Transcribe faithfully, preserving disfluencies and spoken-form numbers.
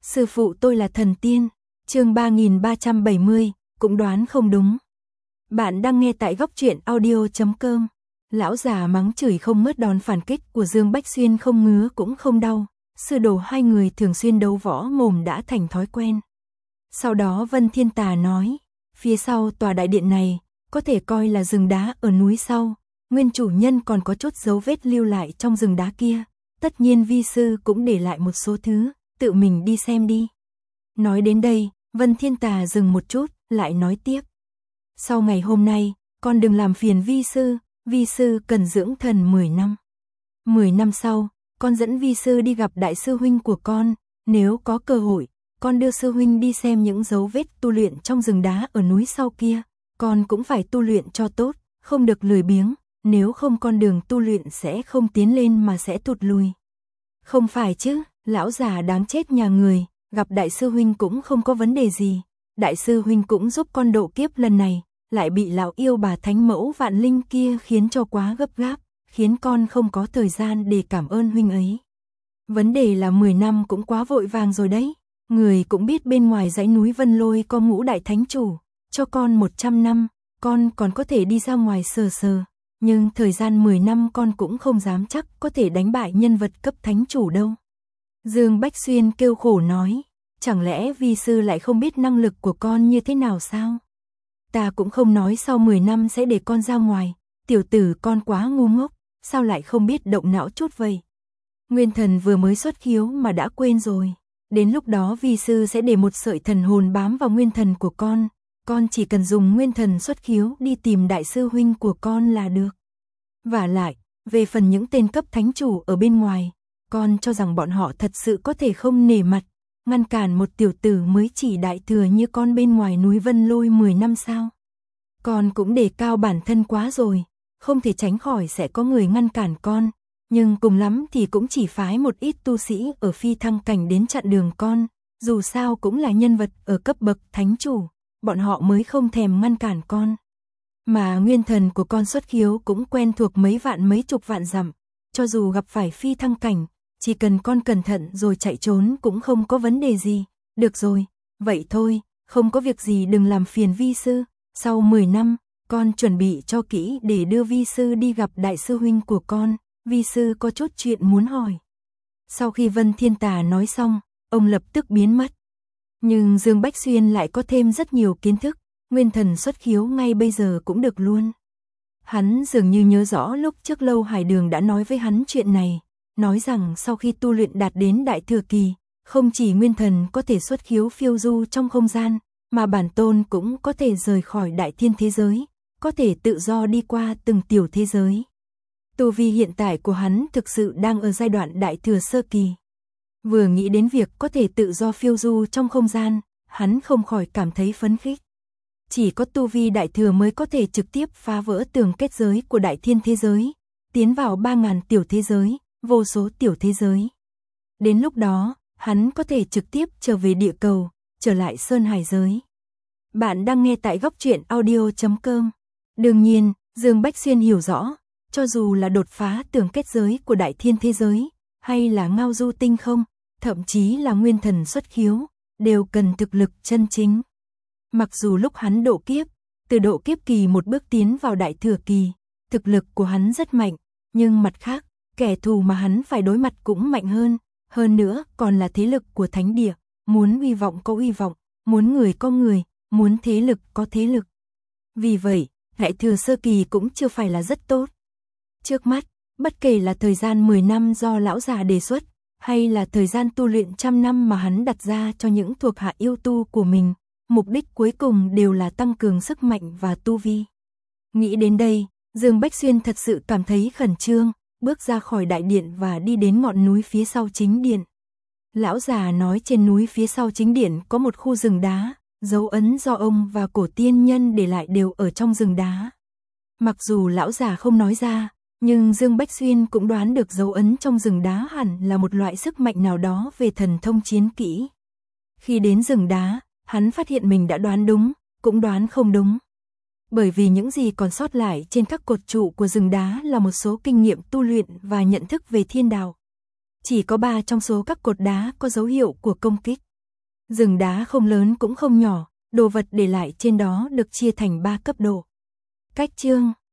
Sư phụ tôi là thần tiên. Chương ba nghìn ba trăm bảy mươi, cũng đoán không đúng. Bạn đang nghe tại góc truyện audio chấm com. Lão già mắng chửi không ngớt, đòn phản kích của Dương Bách Xuyên không ngứa cũng không đau. Sư đồ hai người thường xuyên đấu võ mồm đã thành thói quen. Sau đó Vân Thiên Tà nói, phía sau tòa đại điện này, có thể coi là rừng đá ở núi sau. Nguyên chủ nhân còn có chút dấu vết lưu lại trong rừng đá kia. Tất nhiên vi sư cũng để lại một số thứ, tự mình đi xem đi. Nói đến đây, Vân Thiên Tà dừng một chút, lại nói tiếp. Sau ngày hôm nay, con đừng làm phiền vi sư, vi sư cần dưỡng thần mười năm. mười năm sau, con dẫn vi sư đi gặp đại sư huynh của con, nếu có cơ hội, con đưa sư huynh đi xem những dấu vết tu luyện trong rừng đá ở núi sau kia, con cũng phải tu luyện cho tốt, không được lười biếng, nếu không con đường tu luyện sẽ không tiến lên mà sẽ thụt lùi. Không phải chứ, lão già đáng chết nhà người, gặp đại sư huynh cũng không có vấn đề gì, đại sư huynh cũng giúp con độ kiếp lần này, lại bị lão yêu bà thánh mẫu vạn linh kia khiến cho quá gấp gáp, khiến con không có thời gian để cảm ơn huynh ấy. Vấn đề là mười năm cũng quá vội vàng rồi đấy, người cũng biết bên ngoài dãy núi Vân Lôi có ngũ đại thánh chủ, cho con một trăm năm, con còn có thể đi ra ngoài sờ sờ, nhưng thời gian mười năm con cũng không dám chắc có thể đánh bại nhân vật cấp thánh chủ đâu. Dương Bách Xuyên kêu khổ nói, chẳng lẽ vi sư lại không biết năng lực của con như thế nào sao? Ta cũng không nói sau mười năm sẽ để con ra ngoài, tiểu tử con quá ngu ngốc, sao lại không biết động não chút vậy? Nguyên thần vừa mới xuất khiếu mà đã quên rồi, đến lúc đó vi sư sẽ để một sợi thần hồn bám vào nguyên thần của con, con chỉ cần dùng nguyên thần xuất khiếu đi tìm đại sư huynh của con là được. Vả lại, về phần những tên cấp thánh chủ ở bên ngoài, con cho rằng bọn họ thật sự có thể không nể mặt, ngăn cản một tiểu tử mới chỉ đại thừa như con bên ngoài núi Vân Lôi mười năm sao? Con cũng đề cao bản thân quá rồi, không thể tránh khỏi sẽ có người ngăn cản con, nhưng cùng lắm thì cũng chỉ phái một ít tu sĩ ở phi thăng cảnh đến chặn đường con, dù sao cũng là nhân vật ở cấp bậc thánh chủ, bọn họ mới không thèm ngăn cản con. Mà nguyên thần của con xuất khiếu cũng quen thuộc mấy vạn mấy chục vạn dặm, cho dù gặp phải phi thăng cảnh, chỉ cần con cẩn thận rồi chạy trốn cũng không có vấn đề gì. Được rồi, vậy thôi, không có việc gì đừng làm phiền vi sư, sau mười năm, con chuẩn bị cho kỹ để đưa vi sư đi gặp đại sư huynh của con, vi sư có chút chuyện muốn hỏi. Sau khi Vân Thiên Tà nói xong, ông lập tức biến mất. Nhưng Dương Bách Xuyên lại có thêm rất nhiều kiến thức, nguyên thần xuất khiếu ngay bây giờ cũng được luôn. Hắn dường như nhớ rõ lúc trước Lâu Hải Đường đã nói với hắn chuyện này, nói rằng sau khi tu luyện đạt đến đại thừa kỳ, không chỉ nguyên thần có thể xuất khiếu phiêu du trong không gian, mà bản tôn cũng có thể rời khỏi đại thiên thế giới, có thể tự do đi qua từng tiểu thế giới. Tu vi hiện tại của hắn thực sự đang ở giai đoạn đại thừa sơ kỳ. Vừa nghĩ đến việc có thể tự do phiêu du trong không gian, hắn không khỏi cảm thấy phấn khích. Chỉ có tu vi đại thừa mới có thể trực tiếp phá vỡ tường kết giới của đại thiên thế giới, tiến vào ba ngàn tiểu thế giới, vô số tiểu thế giới. Đến lúc đó, hắn có thể trực tiếp trở về địa cầu, trở lại Sơn Hải giới. Bạn đang nghe tại góc truyện audio chấm com. Đương nhiên, Dương Bách Xuyên hiểu rõ, cho dù là đột phá tường kết giới của đại thiên thế giới, hay là ngao du tinh không, thậm chí là nguyên thần xuất khiếu, đều cần thực lực chân chính. Mặc dù lúc hắn độ kiếp, từ độ kiếp kỳ một bước tiến vào đại thừa kỳ, thực lực của hắn rất mạnh, nhưng mặt khác, kẻ thù mà hắn phải đối mặt cũng mạnh hơn, hơn nữa còn là thế lực của thánh địa, muốn uy vọng có uy vọng, muốn người có người, muốn thế lực có thế lực. Vì vậy, đại thừa sơ kỳ cũng chưa phải là rất tốt. Trước mắt, bất kể là thời gian mười năm do lão già đề xuất, hay là thời gian tu luyện trăm năm mà hắn đặt ra cho những thuộc hạ yêu tu của mình, mục đích cuối cùng đều là tăng cường sức mạnh và tu vi. Nghĩ đến đây, Dương Bách Xuyên thật sự cảm thấy khẩn trương, bước ra khỏi đại điện và đi đến ngọn núi phía sau chính điện. Lão già nói trên núi phía sau chính điện có một khu rừng đá, dấu ấn do ông và cổ tiên nhân để lại đều ở trong rừng đá. Mặc dù lão già không nói ra, nhưng Dương Bách Xuyên cũng đoán được dấu ấn trong rừng đá hẳn là một loại sức mạnh nào đó về thần thông chiến kỹ. Khi đến rừng đá, hắn phát hiện mình đã đoán đúng, cũng đoán không đúng. Bởi vì những gì còn sót lại trên các cột trụ của rừng đá là một số kinh nghiệm tu luyện và nhận thức về thiên đạo. Chỉ có ba trong số các cột đá có dấu hiệu của công kích. Rừng đá không lớn cũng không nhỏ, đồ vật để lại trên đó được chia thành ba cấp độ. Cách chương